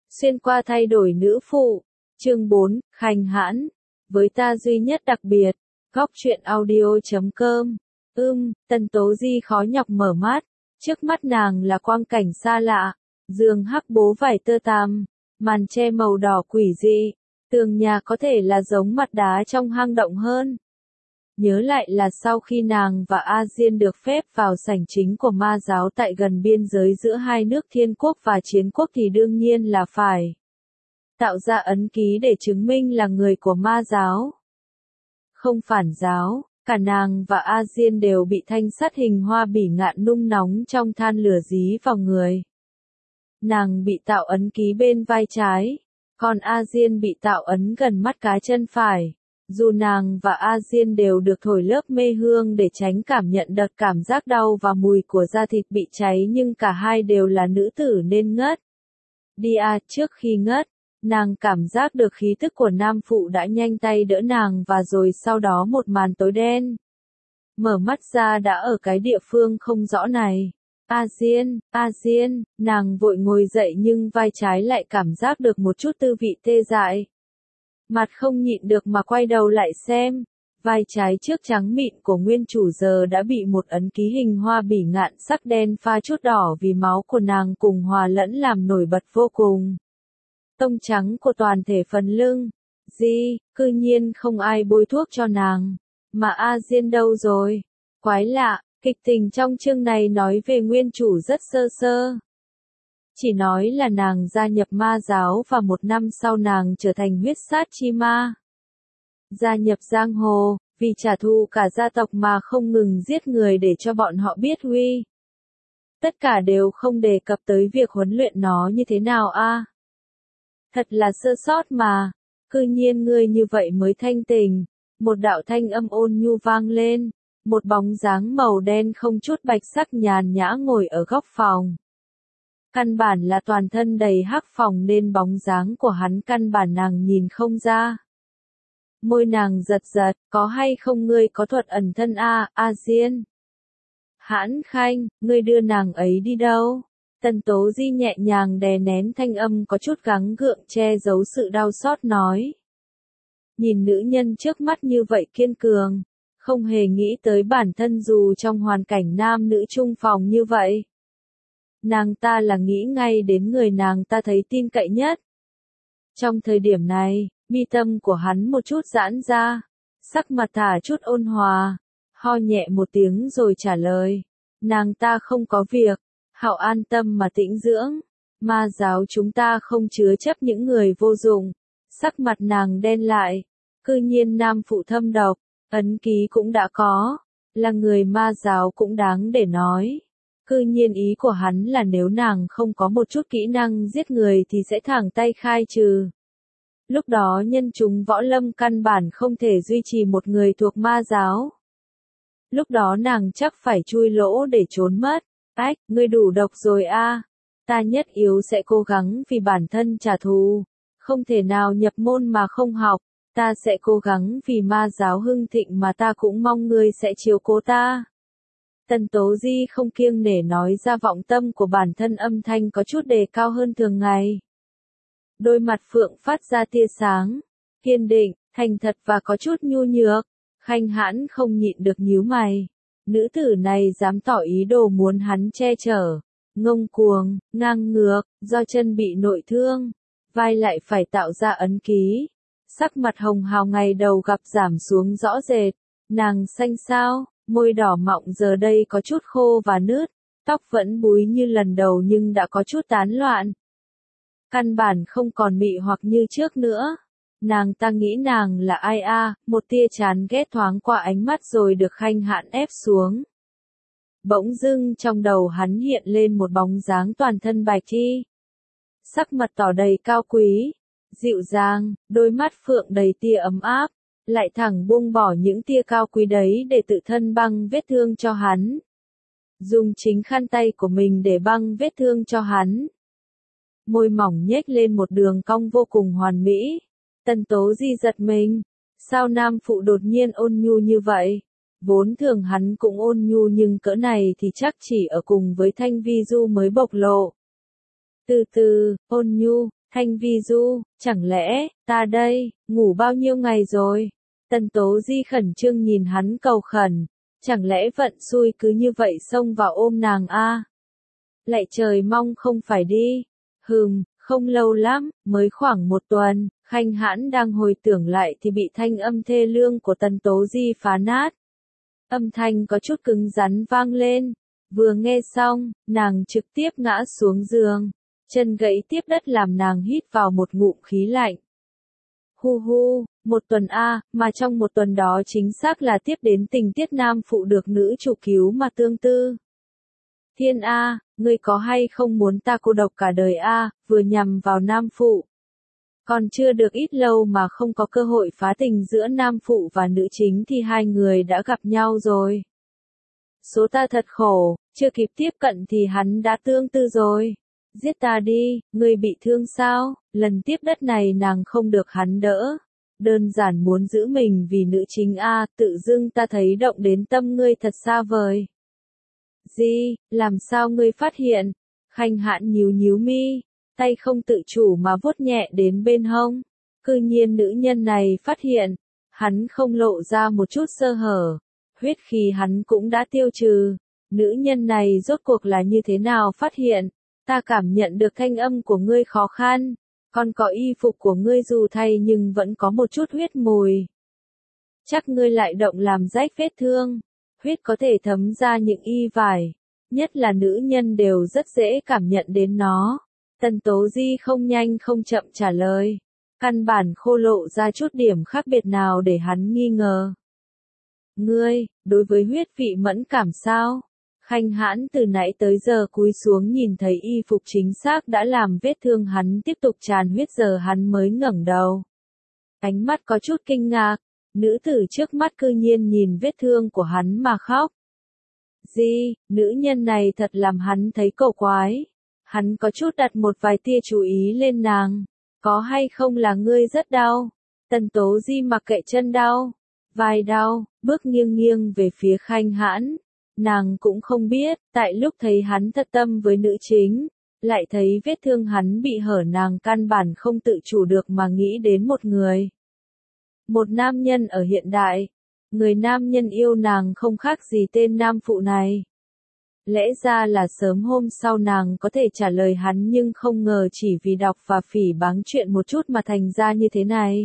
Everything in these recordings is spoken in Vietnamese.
Xuyên qua thay đổi nữ phụ. Chương 4, Khanh Hãn. Với ta duy nhất đặc biệt. Góc truyện audio.com. Tần Tố Di khó nhọc mở mắt. Trước mắt nàng là quang cảnh xa lạ. Giường hắc bố vải tơ tằm. Màn che màu đỏ quỷ dị. Tường nhà có thể là giống mặt đá trong hang động hơn. Nhớ lại là sau khi nàng và A Diên được phép vào sảnh chính của ma giáo tại gần biên giới giữa hai nước Thiên Quốc và Chiến Quốc thì đương nhiên là phải tạo ra ấn ký để chứng minh là người của ma giáo. Không phản giáo, cả nàng và A Diên đều bị thanh sắt hình hoa bỉ ngạn nung nóng trong than lửa dí vào người. Nàng bị tạo ấn ký bên vai trái, còn A Diên bị tạo ấn gần mắt cá chân phải. Dù nàng và A Diên đều được thổi lớp mê hương để tránh cảm nhận đợt cảm giác đau và mùi của da thịt bị cháy, nhưng cả hai đều là nữ tử nên ngất. Trước khi ngất, nàng cảm giác được khí tức của nam phụ đã nhanh tay đỡ nàng và rồi sau đó một màn tối đen. Mở mắt ra đã ở cái địa phương không rõ này. A Diên, nàng vội ngồi dậy nhưng vai trái lại cảm giác được một chút tư vị tê dại. Mặt không nhịn được mà quay đầu lại xem, vai trái trước trắng mịn của nguyên chủ giờ đã bị một ấn ký hình hoa bỉ ngạn sắc đen pha chút đỏ vì máu của nàng cùng hòa lẫn làm nổi bật vô cùng. Tông trắng của toàn thể phần lưng, cư nhiên không ai bôi thuốc cho nàng, mà A Diên đâu rồi? Quái lạ, kịch tình trong chương này nói về nguyên chủ rất sơ sơ. Chỉ nói là nàng gia nhập ma giáo và một năm sau nàng trở thành huyết sát chi ma. Gia nhập giang hồ, vì trả thù cả gia tộc mà không ngừng giết người để cho bọn họ biết huy. Tất cả đều không đề cập tới việc huấn luyện nó như thế nào a. Thật là sơ sót mà, cư nhiên ngươi như vậy mới thanh tình. Một đạo thanh âm ôn nhu vang lên, một bóng dáng màu đen không chút bạch sắc nhàn nhã ngồi ở góc phòng. Căn bản là toàn thân đầy hắc phòng nên bóng dáng của hắn căn bản nàng nhìn không ra. Môi nàng giật giật, có hay không ngươi có thuật ẩn thân A Diên? Hãn Khanh, ngươi đưa nàng ấy đi đâu? Tần Tố Di nhẹ nhàng đè nén thanh âm có chút gắng gượng che giấu sự đau xót nói. Nhìn nữ nhân trước mắt như vậy kiên cường, không hề nghĩ tới bản thân dù trong hoàn cảnh nam nữ chung phòng như vậy. Nàng ta là nghĩ ngay đến người nàng ta thấy tin cậy nhất. Trong thời điểm này, mi tâm của hắn một chút giãn ra, sắc mặt thả chút ôn hòa, ho nhẹ một tiếng rồi trả lời. Nàng ta không có việc, hạo an tâm mà tĩnh dưỡng, ma giáo chúng ta không chứa chấp những người vô dụng. Sắc mặt nàng đen lại, cư nhiên nam phụ thâm độc, ấn ký cũng đã có, là người ma giáo cũng đáng để nói. Cư nhiên ý của hắn là nếu nàng không có một chút kỹ năng giết người thì sẽ thẳng tay khai trừ. Lúc đó nhân chúng võ lâm căn bản không thể duy trì một người thuộc ma giáo. Lúc đó nàng chắc phải chui lỗ để trốn mất. Ngươi đủ độc rồi a. Ta nhất yếu sẽ cố gắng vì bản thân trả thù. Không thể nào nhập môn mà không học. Ta sẽ cố gắng vì ma giáo hưng thịnh mà ta cũng mong ngươi sẽ chiếu cố ta. Tần Tố Di không kiêng nể nói ra vọng tâm của bản thân, âm thanh có chút đề cao hơn thường ngày. Đôi mặt phượng phát ra tia sáng, kiên định, thành thật và có chút nhu nhược. Khanh Hãn không nhịn được nhíu mày. Nữ tử này dám tỏ ý đồ muốn hắn che chở. Ngông cuồng, ngang ngược, do chân bị nội thương, vai lại phải tạo ra ấn ký. Sắc mặt hồng hào ngày đầu gặp giảm xuống rõ rệt. Nàng xanh xao, môi đỏ mọng giờ đây có chút khô và nứt, tóc vẫn búi như lần đầu nhưng đã có chút tán loạn. Căn bản không còn mị hoặc như trước nữa. Nàng ta nghĩ nàng là ai một tia chán ghét thoáng qua ánh mắt rồi được Khanh Hãn ép xuống. Bỗng dưng trong đầu hắn hiện lên một bóng dáng toàn thân bạch y. Sắc mặt tỏ đầy cao quý, dịu dàng, đôi mắt phượng đầy tia ấm áp. Lại thẳng buông bỏ những tia cao quý đấy để tự thân băng vết thương cho hắn. Dùng chính khăn tay của mình để băng vết thương cho hắn. Môi mỏng nhếch lên một đường cong vô cùng hoàn mỹ. Tần Tố Di giật mình. Sao nam phụ đột nhiên ôn nhu như vậy? Vốn thường hắn cũng ôn nhu nhưng cỡ này thì chắc chỉ ở cùng với Thanh Vi Du mới bộc lộ. Từ từ, ôn nhu, Thanh Vi Du, chẳng lẽ, ta đây, ngủ bao nhiêu ngày rồi? Tần Tố Di khẩn trương nhìn hắn cầu khẩn, chẳng lẽ vận xui cứ như vậy xông vào ôm nàng a? Lạy trời mong không phải đi. Không lâu lắm, mới khoảng 1 tuần, Khanh Hãn đang hồi tưởng lại thì bị thanh âm thê lương của Tần Tố Di phá nát. Âm thanh có chút cứng rắn vang lên, vừa nghe xong, nàng trực tiếp ngã xuống giường, chân gãy tiếp đất làm nàng hít vào một ngụm khí lạnh. Hu hu, 1 tuần a, mà trong 1 tuần đó chính xác là tiếp đến tình tiết nam phụ được nữ chủ cứu mà tương tư. Thiên a, ngươi có hay không muốn ta cô độc cả đời a, vừa nhằm vào nam phụ. Còn chưa được ít lâu mà không có cơ hội phá tình giữa nam phụ và nữ chính thì hai người đã gặp nhau rồi. Số ta thật khổ, chưa kịp tiếp cận thì hắn đã tương tư rồi. Giết ta đi, ngươi bị thương sao? Lần tiếp đất này nàng không được hắn đỡ. Đơn giản muốn giữ mình vì nữ chính a, tự dưng ta thấy động đến tâm ngươi thật xa vời. Gì, làm sao ngươi phát hiện? Khanh Hãn nhíu nhíu mi, tay không tự chủ mà vuốt nhẹ đến bên hông. Cư nhiên nữ nhân này phát hiện, hắn không lộ ra một chút sơ hở. Huyết khí hắn cũng đã tiêu trừ. Nữ nhân này rốt cuộc là như thế nào phát hiện? Ta cảm nhận được thanh âm của ngươi khó khăn. Còn có y phục của ngươi dù thay nhưng vẫn có một chút huyết mùi. Chắc ngươi lại động làm rách vết thương. Huyết có thể thấm ra những y vải. Nhất là nữ nhân đều rất dễ cảm nhận đến nó. Tần Tố Di không nhanh không chậm trả lời. Căn bản khô lộ ra chút điểm khác biệt nào để hắn nghi ngờ. Ngươi, đối với huyết vị mẫn cảm sao? Khanh Hãn từ nãy tới giờ cúi xuống nhìn thấy y phục chính xác đã làm vết thương hắn tiếp tục tràn huyết, giờ hắn mới ngẩng đầu. Ánh mắt có chút kinh ngạc, nữ tử trước mắt cư nhiên nhìn vết thương của hắn mà khóc. Gì, nữ nhân này thật làm hắn thấy cầu quái. Hắn có chút đặt một vài tia chú ý lên nàng. Có hay không là ngươi rất đau? Tần Tố Di mặc kệ chân đau, vai đau, bước nghiêng nghiêng về phía Khanh Hãn. Nàng cũng không biết, tại lúc thấy hắn thật tâm với nữ chính, lại thấy vết thương hắn bị hở, nàng căn bản không tự chủ được mà nghĩ đến một người. Một nam nhân ở hiện đại. Người nam nhân yêu nàng không khác gì tên nam phụ này. Lẽ ra là sớm hôm sau nàng có thể trả lời hắn, nhưng không ngờ chỉ vì đọc và phỉ báng chuyện một chút mà thành ra như thế này.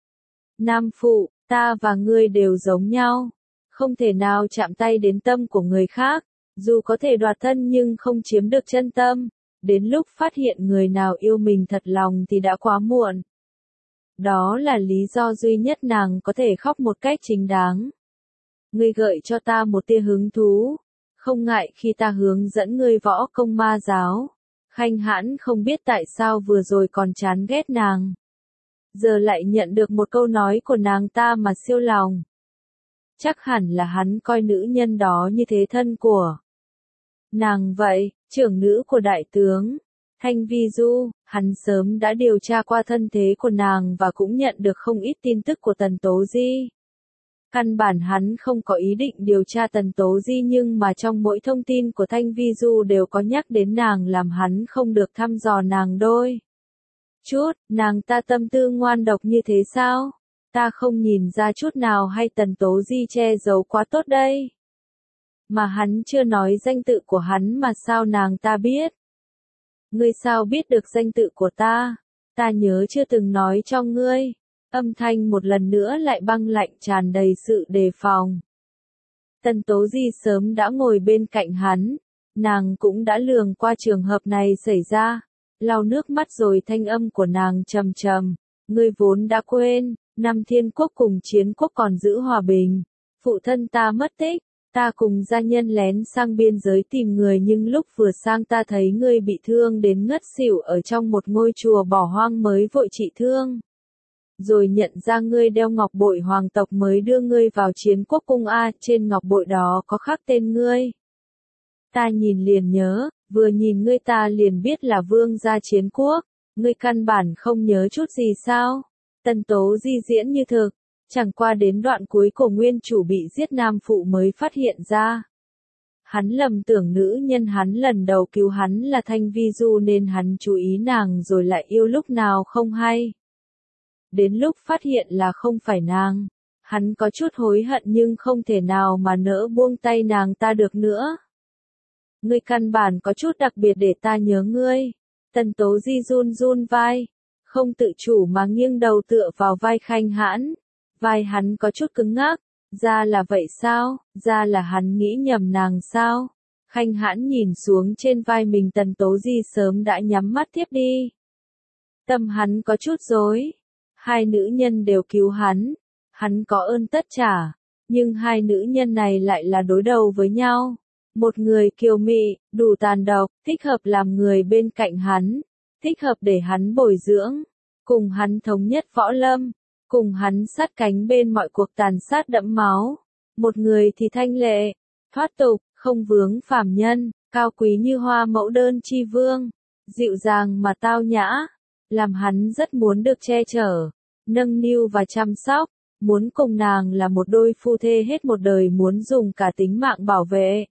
Nam phụ, ta và ngươi đều giống nhau. Không thể nào chạm tay đến tâm của người khác, dù có thể đoạt thân nhưng không chiếm được chân tâm. Đến lúc phát hiện người nào yêu mình thật lòng thì đã quá muộn. Đó là lý do duy nhất nàng có thể khóc một cách chính đáng. Ngươi gợi cho ta một tia hứng thú. Không ngại khi ta hướng dẫn ngươi võ công ma giáo. Khanh Hãn không biết tại sao vừa rồi còn chán ghét nàng. Giờ lại nhận được một câu nói của nàng ta mà siêu lòng. Chắc hẳn là hắn coi nữ nhân đó như thế thân của nàng vậy, trưởng nữ của đại tướng. Thanh Vi Du, hắn sớm đã điều tra qua thân thế của nàng và cũng nhận được không ít tin tức của Tần Tố Di. Căn bản hắn không có ý định điều tra Tần Tố Di, nhưng mà trong mỗi thông tin của Thanh Vi Du đều có nhắc đến nàng, làm hắn không được thăm dò nàng đôi chút. Nàng ta tâm tư ngoan độc như thế sao? Ta không nhìn ra chút nào, hay Tần Tố Di che giấu quá tốt đây? Mà hắn chưa nói danh tự của hắn mà sao nàng ta biết? Ngươi sao biết được danh tự của ta? Ta nhớ chưa từng nói cho ngươi. Âm thanh một lần nữa lại băng lạnh, tràn đầy sự đề phòng. Tần Tố Di sớm đã ngồi bên cạnh hắn. Nàng cũng đã lường qua trường hợp này xảy ra. Lau nước mắt rồi thanh âm của nàng trầm trầm. Ngươi vốn đã quên, năm Thiên Quốc cùng Chiến Quốc còn giữ hòa bình. Phụ thân ta mất tích. Ta cùng gia nhân lén sang biên giới tìm người, nhưng lúc vừa sang ta thấy ngươi bị thương đến ngất xỉu ở trong một ngôi chùa bỏ hoang, mới vội trị thương. Rồi nhận ra ngươi đeo ngọc bội hoàng tộc mới đưa ngươi vào Chiến Quốc cung a, trên ngọc bội đó có khắc tên ngươi. Ta nhìn liền nhớ, vừa nhìn ngươi ta liền biết là vương gia Chiến Quốc. Ngươi căn bản không nhớ chút gì sao? Tần Tố Di diễn như thực. Chẳng qua đến đoạn cuối của nguyên chủ bị giết nam phụ mới phát hiện ra. Hắn lầm tưởng nữ nhân hắn lần đầu cứu hắn là Thanh Vi Du nên hắn chú ý nàng rồi lại yêu lúc nào không hay. Đến lúc phát hiện là không phải nàng, hắn có chút hối hận nhưng không thể nào mà nỡ buông tay nàng ta được nữa. Ngươi căn bản có chút đặc biệt để ta nhớ ngươi. Tần Tố Di run run vai, không tự chủ mà nghiêng đầu tựa vào vai Khanh Hãn. Vai hắn có chút cứng ngắc. Ra là vậy sao? Ra là hắn nghĩ nhầm nàng sao? Khanh Hãn nhìn xuống trên vai mình, Tần Tố Di sớm đã nhắm mắt thiếp đi. Tâm hắn có chút rối. Hai nữ nhân đều cứu hắn có ơn tất trả, nhưng hai nữ nhân này lại là đối đầu với nhau. Một người kiều mị, đủ tàn độc, thích hợp làm người bên cạnh hắn, thích hợp để hắn bồi dưỡng, cùng hắn thống nhất võ lâm, cùng hắn sát cánh bên mọi cuộc tàn sát đẫm máu. Một người thì thanh lệ, thoát tục, không vướng phàm nhân, cao quý như hoa mẫu đơn chi vương, dịu dàng mà tao nhã, làm hắn rất muốn được che chở, nâng niu và chăm sóc, muốn cùng nàng là một đôi phu thê hết một đời, muốn dùng cả tính mạng bảo vệ.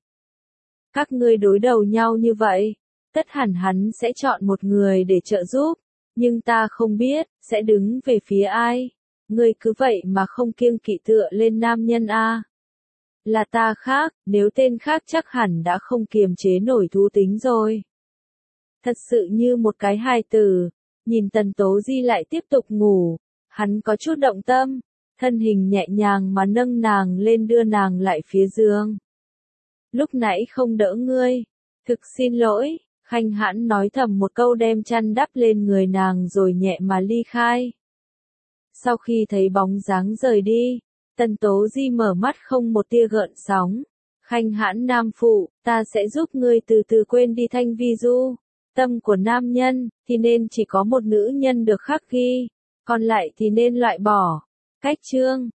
Các ngươi đối đầu nhau như vậy, tất hẳn hắn sẽ chọn một người để trợ giúp, nhưng ta không biết sẽ đứng về phía ai. Ngươi cứ vậy mà không kiêng kỵ tựa lên nam nhân a. Là ta khác, nếu tên khác chắc hẳn đã không kiềm chế nổi thú tính rồi. Thật sự như một cái hài tử. Nhìn Tần Tố Di lại tiếp tục ngủ, hắn có chút động tâm, thân hình nhẹ nhàng mà nâng nàng lên, đưa nàng lại phía giường. Lúc nãy không đỡ ngươi, thực xin lỗi. Khanh Hãn nói thầm một câu, đem chăn đắp lên người nàng rồi nhẹ mà ly khai. Sau khi thấy bóng dáng rời đi, Tần Tố Di mở mắt không một tia gợn sóng. Khanh Hãn nam phụ, ta sẽ giúp ngươi từ từ quên đi Thanh Vi Du. Tâm của nam nhân thì nên chỉ có một nữ nhân được khắc ghi, còn lại thì nên loại bỏ. Cách chương